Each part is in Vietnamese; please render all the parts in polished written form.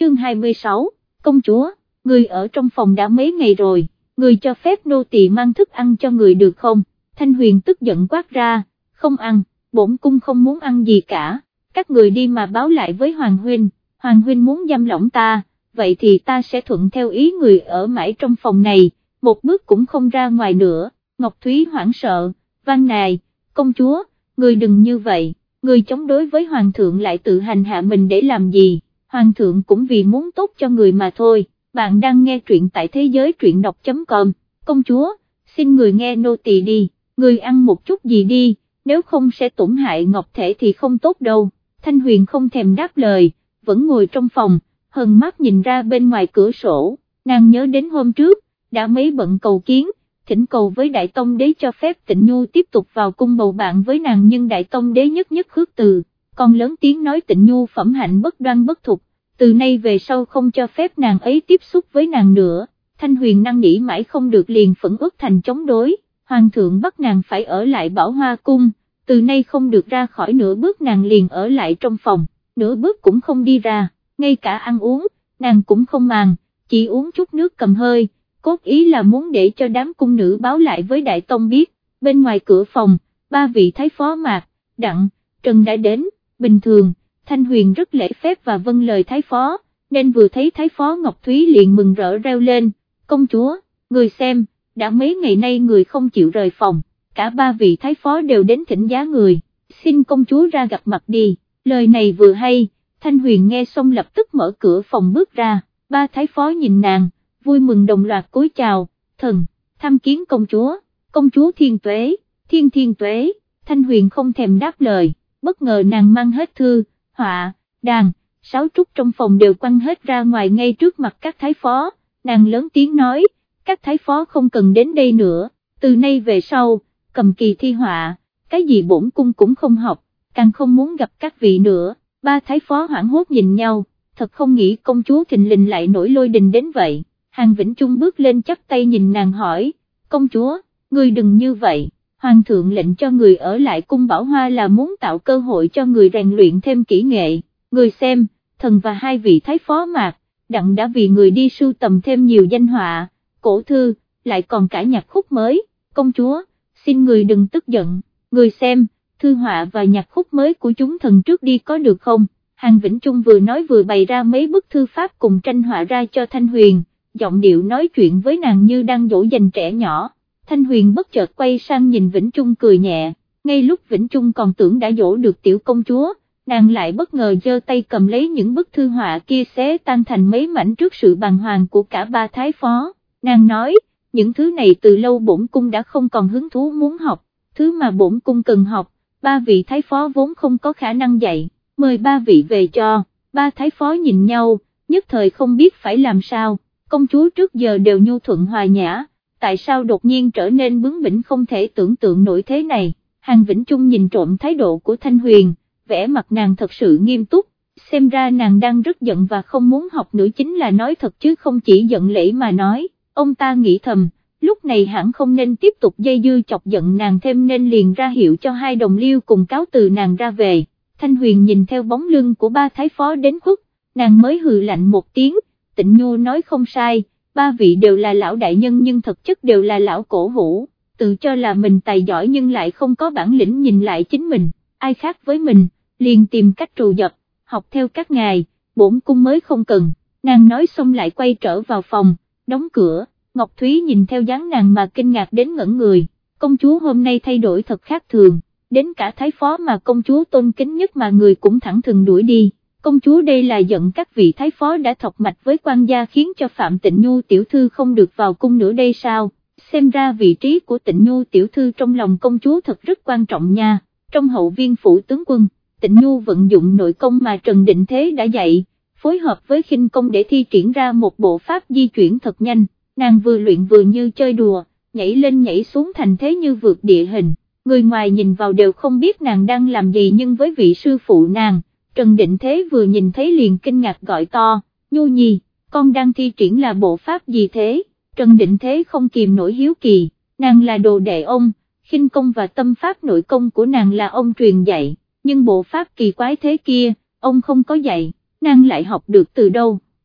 chương 26, công chúa, người ở trong phòng đã mấy ngày rồi, người cho phép nô tỳ mang thức ăn cho người được không? Thanh Huyền tức giận quát ra, không ăn, bổn cung không muốn ăn gì cả, các người đi mà báo lại với Hoàng huynh muốn giam lỏng ta, vậy thì ta sẽ thuận theo ý người ở mãi trong phòng này, một bước cũng không ra ngoài nữa. Ngọc Thúy hoảng sợ, van nài, công chúa, người đừng như vậy, người chống đối với Hoàng thượng lại tự hành hạ mình để làm gì, Hoàng thượng cũng vì muốn tốt cho người mà thôi. Bạn đang nghe truyện tại thế giới truyện đọc.com, công chúa, xin người nghe nô tỳ đi, người ăn một chút gì đi, nếu không sẽ tổn hại ngọc thể thì không tốt đâu. Thanh Huyền không thèm đáp lời, vẫn ngồi trong phòng, hờn mắt nhìn ra bên ngoài cửa sổ, nàng nhớ đến hôm trước, đã mấy bận cầu kiến, thỉnh cầu với Đại Tông Đế cho phép Tịnh Nhu tiếp tục vào cung bầu bạn với nàng, nhưng Đại Tông Đế nhất nhất khước từ, còn lớn tiếng nói Tịnh Nhu phẩm hạnh bất đoan bất thục, từ nay về sau không cho phép nàng ấy tiếp xúc với nàng nữa. Thanh Huyền năn nỉ mãi không được liền phẫn uất thành chống đối, Hoàng thượng bắt nàng phải ở lại Bảo Hoa cung, từ nay không được ra khỏi nửa bước, nàng liền ở lại trong phòng, nửa bước cũng không đi ra, ngay cả ăn uống, nàng cũng không màng, chỉ uống chút nước cầm hơi, cốt ý là muốn để cho đám cung nữ báo lại với Đại Tông biết. Bên ngoài cửa phòng, ba vị thái phó Mạc, Đặng, Trần đã đến, bình thường, Thanh Huyền rất lễ phép và vâng lời thái phó, nên vừa thấy thái phó Ngọc Thúy liền mừng rỡ reo lên, công chúa, người xem, đã mấy ngày nay người không chịu rời phòng, cả ba vị thái phó đều đến thỉnh giá người, xin công chúa ra gặp mặt đi. Lời này vừa hay, Thanh Huyền nghe xong lập tức mở cửa phòng bước ra, ba thái phó nhìn nàng, vui mừng đồng loạt cúi chào, thần, tham kiến công chúa thiên tuế, thiên tuế. Thanh Huyền không thèm đáp lời, bất ngờ nàng mang hết thư, họa, đàn, sáo trúc trong phòng đều quăng hết ra ngoài ngay trước mặt các thái phó, nàng lớn tiếng nói, các thái phó không cần đến đây nữa, từ nay về sau, cầm kỳ thi họa, cái gì bổn cung cũng không học, càng không muốn gặp các vị nữa. Ba thái phó hoảng hốt nhìn nhau, thật không nghĩ công chúa thình lình lại nổi lôi đình đến vậy. Hàng Vĩnh Trung bước lên chắp tay nhìn nàng hỏi, công chúa, người đừng như vậy, Hoàng thượng lệnh cho người ở lại cung Bảo Hoa là muốn tạo cơ hội cho người rèn luyện thêm kỹ nghệ, người xem, thần và hai vị thái phó Mạc, Đặng đã vì người đi sưu tầm thêm nhiều danh họa, cổ thư, lại còn cả nhạc khúc mới, công chúa, xin người đừng tức giận, người xem, thư họa và nhạc khúc mới của chúng thần trước đi có được không? Hàng Vĩnh Trung vừa nói vừa bày ra mấy bức thư pháp cùng tranh họa ra cho Thanh Huyền, giọng điệu nói chuyện với nàng như đang dỗ dành trẻ nhỏ. Thanh Huyền bất chợt quay sang nhìn Vĩnh Trung cười nhẹ, ngay lúc Vĩnh Trung còn tưởng đã dỗ được tiểu công chúa, nàng lại bất ngờ giơ tay cầm lấy những bức thư họa kia xé tan thành mấy mảnh trước sự bàng hoàng của cả ba thái phó. Nàng nói, những thứ này từ lâu bổn cung đã không còn hứng thú muốn học, thứ mà bổn cung cần học, ba vị thái phó vốn không có khả năng dạy, mời ba vị về cho. Ba thái phó nhìn nhau, nhất thời không biết phải làm sao, công chúa trước giờ đều nhu thuận hòa nhã, tại sao đột nhiên trở nên bướng bỉnh không thể tưởng tượng nổi thế này. Hàng Vĩnh Trung nhìn trộm thái độ của Thanh Huyền, vẻ mặt nàng thật sự nghiêm túc, xem ra nàng đang rất giận và không muốn học nữa, chính là nói thật chứ không chỉ giận lễ mà nói. Ông ta nghĩ thầm, lúc này hẳn không nên tiếp tục dây dưa chọc giận nàng thêm nên liền ra hiệu cho hai đồng liêu cùng cáo từ nàng ra về. Thanh Huyền nhìn theo bóng lưng của ba thái phó đến khuất, nàng mới hừ lạnh một tiếng, Tịnh Nhu nói không sai, ba vị đều là lão đại nhân nhưng thực chất đều là lão cổ hủ, tự cho là mình tài giỏi nhưng lại không có bản lĩnh, nhìn lại chính mình, ai khác với mình, liền tìm cách trù dập, học theo các ngài, bổn cung mới không cần. Nàng nói xong lại quay trở vào phòng, đóng cửa. Ngọc Thúy nhìn theo dáng nàng mà kinh ngạc đến ngẩn người, công chúa hôm nay thay đổi thật khác thường, đến cả thái phó mà công chúa tôn kính nhất mà người cũng thẳng thừng đuổi đi. Công chúa đây là giận các vị thái phó đã thọc mạch với quan gia khiến cho Phạm Tịnh Nhu tiểu thư không được vào cung nữa đây sao? Xem ra vị trí của Tịnh Nhu tiểu thư trong lòng công chúa thật rất quan trọng nha. Trong hậu viên phủ tướng quân, Tịnh Nhu vận dụng nội công mà Trần Định Thế đã dạy, phối hợp với khinh công để thi triển ra một bộ pháp di chuyển thật nhanh, nàng vừa luyện vừa như chơi đùa, nhảy lên nhảy xuống thành thế như vượt địa hình, người ngoài nhìn vào đều không biết nàng đang làm gì, nhưng với vị sư phụ nàng, Trần Định Thế vừa nhìn thấy liền kinh ngạc gọi to, Nhu Nhi, con đang thi triển là bộ pháp gì thế? Trần Định Thế không kìm nổi hiếu kỳ, nàng là đồ đệ ông, khinh công và tâm pháp nội công của nàng là ông truyền dạy, nhưng bộ pháp kỳ quái thế kia, ông không có dạy, nàng lại học được từ đâu?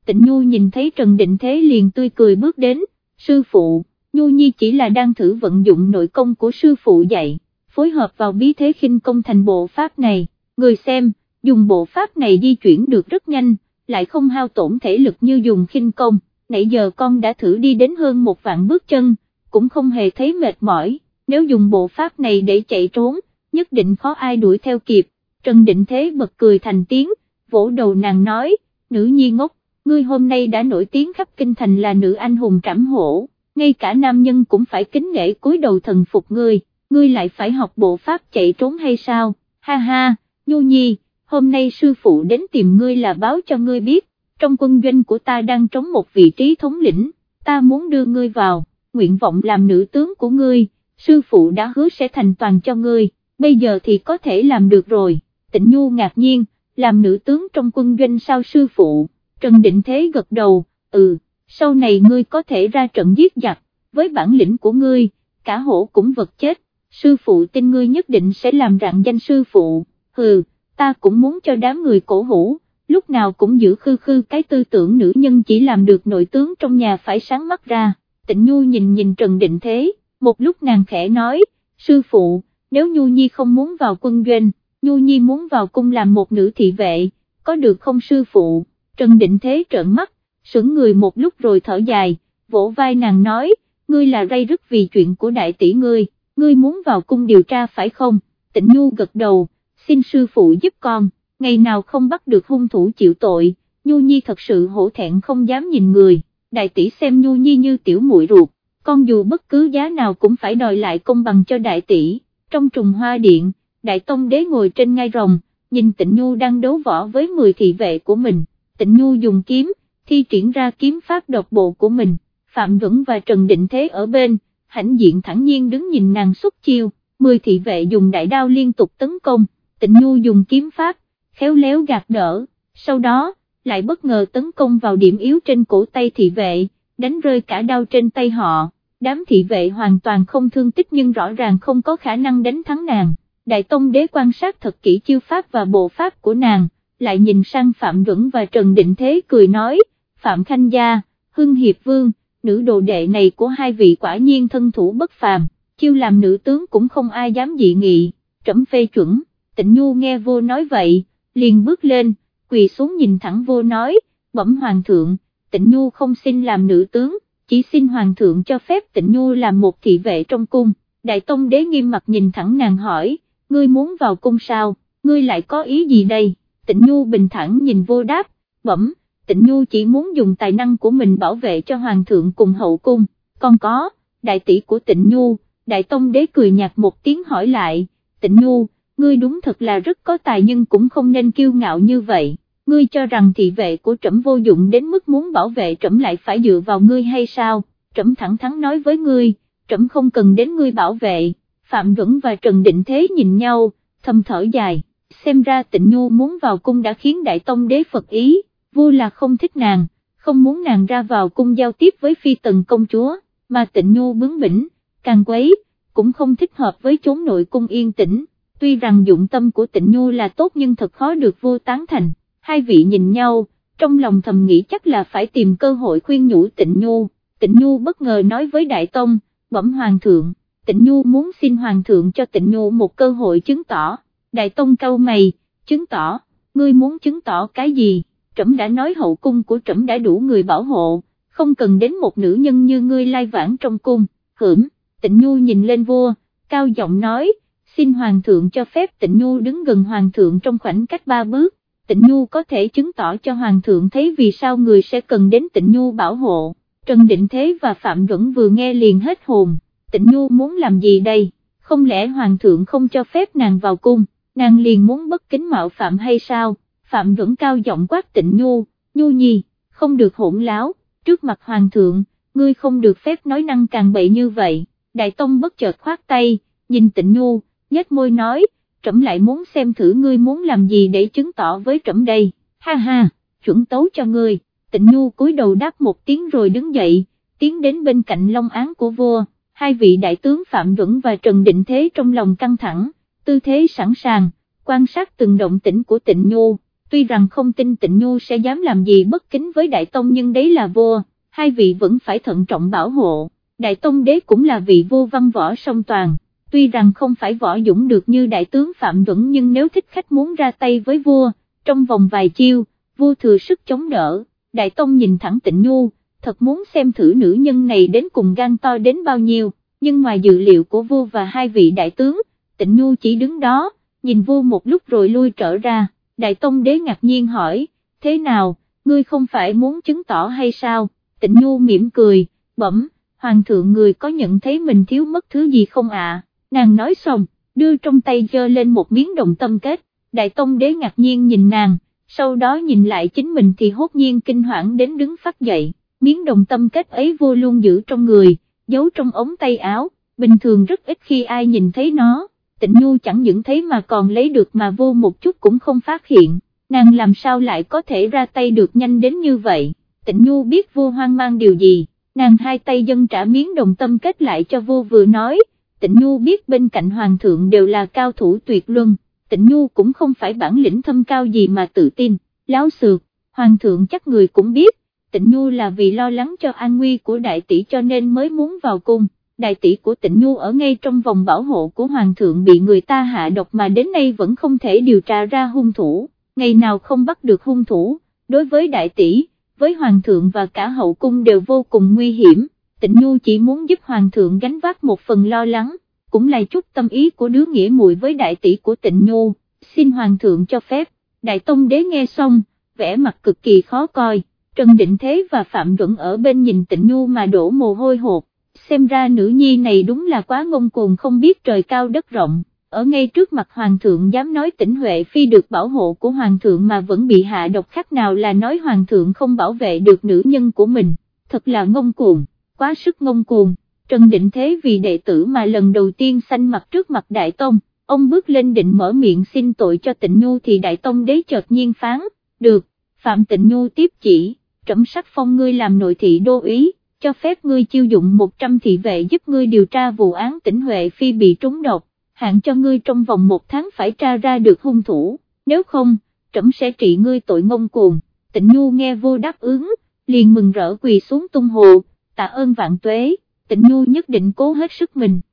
Tịnh Nhu nhìn thấy Trần Định Thế liền tươi cười bước đến, sư phụ, Nhu Nhi chỉ là đang thử vận dụng nội công của sư phụ dạy, phối hợp vào bí thế khinh công thành bộ pháp này, người xem, dùng bộ pháp này di chuyển được rất nhanh, lại không hao tổn thể lực như dùng khinh công, nãy giờ con đã thử đi đến hơn 1.000 bước chân, cũng không hề thấy mệt mỏi, nếu dùng bộ pháp này để chạy trốn, nhất định khó ai đuổi theo kịp. Trần Định Thế bật cười thành tiếng, vỗ đầu nàng nói, nữ nhi ngốc, ngươi hôm nay đã nổi tiếng khắp kinh thành là nữ anh hùng trảm hổ, ngay cả nam nhân cũng phải kính nể cúi đầu thần phục ngươi lại phải học bộ pháp chạy trốn hay sao, ha ha, Nhu Nhi, hôm nay sư phụ đến tìm ngươi là báo cho ngươi biết, trong quân doanh của ta đang trống một vị trí thống lĩnh, ta muốn đưa ngươi vào, nguyện vọng làm nữ tướng của ngươi, sư phụ đã hứa sẽ thành toàn cho ngươi, bây giờ thì có thể làm được rồi. Tịnh Nhu ngạc nhiên, làm nữ tướng trong quân doanh sao sư phụ, Trần Định Thế gật đầu, sau này ngươi có thể ra trận giết giặc, với bản lĩnh của ngươi, cả hổ cũng vật chết, sư phụ tin ngươi nhất định sẽ làm rạng danh sư phụ, ta cũng muốn cho đám người cổ hủ, lúc nào cũng giữ khư khư cái tư tưởng nữ nhân chỉ làm được nội tướng trong nhà phải sáng mắt ra. Tịnh Nhu nhìn Trần Định Thế, một lúc nàng khẽ nói, sư phụ, nếu Nhu Nhi không muốn vào quân doanh, Nhu Nhi muốn vào cung làm một nữ thị vệ, có được không sư phụ? Trần Định Thế trợn mắt, sững người một lúc rồi thở dài, vỗ vai nàng nói, ngươi là ray rứt vì chuyện của đại tỷ ngươi muốn vào cung điều tra phải không? Tịnh Nhu gật đầu, xin sư phụ giúp con, ngày nào không bắt được hung thủ chịu tội, Nhu Nhi thật sự hổ thẹn không dám nhìn người, đại tỷ xem Nhu Nhi như tiểu muội ruột, con dù bất cứ giá nào cũng phải đòi lại công bằng cho đại tỷ. Trong Trùng Hoa Điện, Đại Tông Đế ngồi trên ngai rồng, nhìn Tịnh Nhu đang đấu võ với 10 thị vệ của mình, Tịnh Nhu dùng kiếm, thi triển ra kiếm pháp độc bộ của mình, Phạm Duẩn và Trần Định Thế ở bên, hãnh diện thản nhiên đứng nhìn nàng xuất chiêu, 10 thị vệ dùng đại đao liên tục tấn công, Tịnh Nhu dùng kiếm pháp, khéo léo gạt đỡ, sau đó, lại bất ngờ tấn công vào điểm yếu trên cổ tay thị vệ, đánh rơi cả đao trên tay họ, đám thị vệ hoàn toàn không thương tích nhưng rõ ràng không có khả năng đánh thắng nàng. Đại Tông Đế quan sát thật kỹ chiêu pháp và bộ pháp của nàng, lại nhìn sang Phạm Duẩn và Trần Định Thế cười nói, Phạm Khanh Gia, Hưng Hiệp Vương, nữ đồ đệ này của hai vị quả nhiên thân thủ bất phàm, chiêu làm nữ tướng cũng không ai dám dị nghị, trẫm phê chuẩn. Tịnh Nhu nghe vua nói vậy, liền bước lên, quỳ xuống nhìn thẳng vua nói, bẩm hoàng thượng, Tịnh Nhu không xin làm nữ tướng, chỉ xin hoàng thượng cho phép Tịnh Nhu làm một thị vệ trong cung. Đại Tông Đế nghiêm mặt nhìn thẳng nàng hỏi, ngươi muốn vào cung sao, ngươi lại có ý gì đây? Tịnh Nhu bình thản nhìn vô đáp, bẩm, Tịnh Nhu chỉ muốn dùng tài năng của mình bảo vệ cho hoàng thượng cùng hậu cung, còn có, đại tỷ của Tịnh Nhu. Đại Tông Đế cười nhạt một tiếng hỏi lại, Tịnh Nhu, ngươi đúng thật là rất có tài nhưng cũng không nên kiêu ngạo như vậy, ngươi cho rằng thị vệ của trẫm vô dụng đến mức muốn bảo vệ trẫm lại phải dựa vào ngươi hay sao? Trẫm thẳng thắn nói với ngươi, trẫm không cần đến ngươi bảo vệ. Phạm Duẩn và Trần Định Thế nhìn nhau, thầm thở dài, xem ra Tịnh Nhu muốn vào cung đã khiến Đại Tông Đế phật ý, vua là không thích nàng, không muốn nàng ra vào cung giao tiếp với phi tần công chúa, mà Tịnh Nhu bướng bỉnh, càng quấy, cũng không thích hợp với chốn nội cung yên tĩnh, tuy rằng dụng tâm của Tịnh Nhu là tốt nhưng thật khó được vua tán thành. Hai vị nhìn nhau, trong lòng thầm nghĩ chắc là phải tìm cơ hội khuyên nhủ Tịnh Nhu. Tịnh Nhu bất ngờ nói với Đại Tông, bẩm hoàng thượng, Tịnh Nhu muốn xin hoàng thượng cho Tịnh Nhu một cơ hội chứng tỏ. Đại Tông cau mày, chứng tỏ, ngươi muốn chứng tỏ cái gì? Trẫm đã nói hậu cung của trẫm đã đủ người bảo hộ, không cần đến một nữ nhân như ngươi lai vãng trong cung. Tịnh Nhu nhìn lên vua, cao giọng nói, xin hoàng thượng cho phép Tịnh Nhu đứng gần hoàng thượng trong khoảnh cách 3 bước. Tịnh Nhu có thể chứng tỏ cho hoàng thượng thấy vì sao người sẽ cần đến Tịnh Nhu bảo hộ. Trần Định Thế và Phạm Duẩn vừa nghe liền hết hồn, Tịnh Nhu muốn làm gì đây, không lẽ hoàng thượng không cho phép nàng vào cung, nàng liền muốn bất kính mạo phạm hay sao? Phạm Duẩn cao giọng quát Tịnh Nhu, Nhu Nhi, không được hỗn láo, trước mặt hoàng thượng, ngươi không được phép nói năng càng bậy như vậy. Đại Tông bất chợt khoát tay, nhìn Tịnh Nhu, nhếch môi nói, trẫm lại muốn xem thử ngươi muốn làm gì để chứng tỏ với trẫm đây, ha ha, chuẩn tấu cho ngươi. Tịnh Nhu cúi đầu đáp một tiếng rồi đứng dậy, tiến đến bên cạnh long án của vua. Hai vị đại tướng Phạm Duẩn và Trần Định Thế trong lòng căng thẳng, tư thế sẵn sàng, quan sát từng động tĩnh của Tịnh Nhu. tuy rằng không tin Tịnh Nhu sẽ dám làm gì bất kính với Đại Tông nhưng đấy là vua, hai vị vẫn phải thận trọng bảo hộ. Đại Tông đế cũng là vị vua văn võ song toàn, tuy rằng không phải võ dũng được như đại tướng Phạm Duẩn nhưng nếu thích khách muốn ra tay với vua, trong vòng vài chiêu, vua thừa sức chống đỡ. Đại Tông nhìn thẳng Tịnh Nhu, thật muốn xem thử nữ nhân này đến cùng gan to đến bao nhiêu, nhưng ngoài dự liệu của vua và hai vị đại tướng, Tịnh Nhu chỉ đứng đó, nhìn vua một lúc rồi lui trở ra. Đại Tông đế ngạc nhiên hỏi, thế nào, ngươi không phải muốn chứng tỏ hay sao? Tịnh Nhu mỉm cười, bẩm, hoàng thượng người có nhận thấy mình thiếu mất thứ gì không ạ? Nàng nói xong, đưa trong tay giơ lên một miếng đồng tâm kết. Đại Tông đế ngạc nhiên nhìn nàng, sau đó nhìn lại chính mình thì hốt nhiên kinh hoảng đến đứng phát dậy. Miếng đồng tâm kết ấy vua luôn giữ trong người, giấu trong ống tay áo, bình thường rất ít khi ai nhìn thấy nó. Tịnh Nhu chẳng những thấy mà còn lấy được mà vua một chút cũng không phát hiện, nàng làm sao lại có thể ra tay được nhanh đến như vậy? Tịnh Nhu biết vua hoang mang điều gì, nàng hai tay dâng trả miếng đồng tâm kết lại cho vua vừa nói. Tịnh Nhu biết bên cạnh hoàng thượng đều là cao thủ tuyệt luân, Tịnh Nhu cũng không phải bản lĩnh thâm cao gì mà tự tin, láo xược, hoàng thượng chắc người cũng biết, Tịnh Nhu là vì lo lắng cho an nguy của đại tỷ cho nên mới muốn vào cung. Đại tỷ của Tịnh Nhu ở ngay trong vòng bảo hộ của hoàng thượng bị người ta hạ độc mà đến nay vẫn không thể điều tra ra hung thủ, ngày nào không bắt được hung thủ, đối với đại tỷ, với hoàng thượng và cả hậu cung đều vô cùng nguy hiểm. Tịnh Nhu chỉ muốn giúp hoàng thượng gánh vác một phần lo lắng, cũng là chút tâm ý của đứa nghĩa muội với đại tỷ của Tịnh Nhu, xin hoàng thượng cho phép. Đại Tông đế nghe xong, vẻ mặt cực kỳ khó coi, Trần Định Thế và Phạm Duẩn ở bên nhìn Tịnh Nhu mà đổ mồ hôi hột. Xem ra nữ nhi này đúng là quá ngông cuồng không biết trời cao đất rộng, ở ngay trước mặt hoàng thượng dám nói Tĩnh Huệ Phi được bảo hộ của hoàng thượng mà vẫn bị hạ độc, khác nào là nói hoàng thượng không bảo vệ được nữ nhân của mình, thật là ngông cuồng, quá sức ngông cuồng. Trần Định Thế vì đệ tử mà lần đầu tiên xanh mặt trước mặt Đại Tông, ông bước lên định mở miệng xin tội cho Tịnh Nhu thì Đại Tông đế chợt nhiên phán, được, Phạm Tịnh Nhu tiếp chỉ, trẫm sắc phong ngươi làm nội thị đô úy, cho phép ngươi chiêu dụng 100 thị vệ giúp ngươi điều tra vụ án Tĩnh Huệ Phi bị trúng độc, hạn cho ngươi trong vòng 1 tháng phải tra ra được hung thủ, nếu không, trẫm sẽ trị ngươi tội ngông cuồng. Tịnh Nhu nghe vua đáp ứng, liền mừng rỡ quỳ xuống tung hồ, tạ ơn vạn tuế. Tịnh Nhu nhất định cố hết sức mình,